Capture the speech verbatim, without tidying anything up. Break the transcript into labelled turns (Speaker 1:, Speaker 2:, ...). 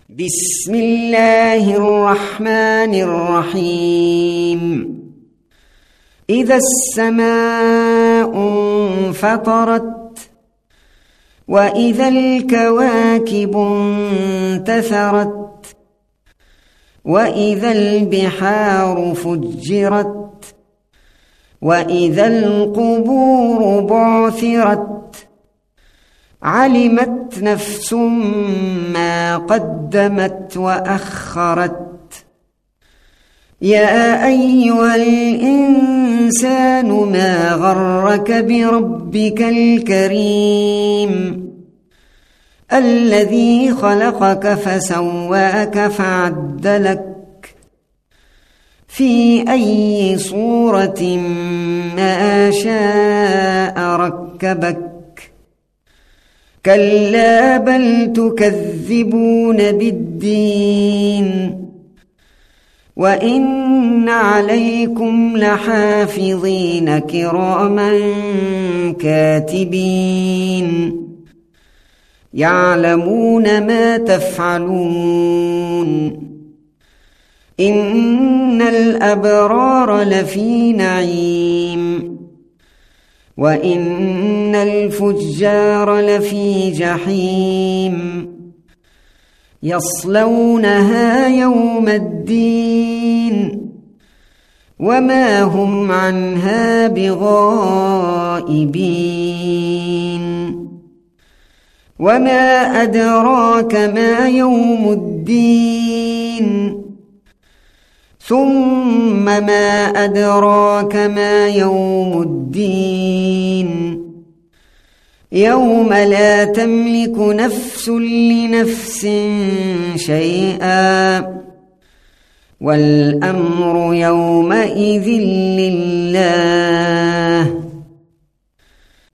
Speaker 1: بسم الله الرحمن الرحيم إذا السماء انفطرت وإذا الكواكب انتثرت وإذا البحار فجرت وإذا القبور بعثرت علمت نفس ما قدمت وأخرت يا أيها الإنسان ما غرك بربك الكريم الذي خلقك فسواك فعدلك في أي صورة ما شاء ركبك كلا بل تكذبون بالدين وإن عليكم لحافظين كراما كاتبين يعلمون ما تفعلون إن الأبرار لفي نعيم وإن الفجار لفي جحيم يصلونها يوم الدين وما هم عنها بغائبين وما أدراك ما يوم الدين ثم ما أدراك ما يوم الدين يوم لا تملك نفس لنفس شيئا والأمر يومئذ لله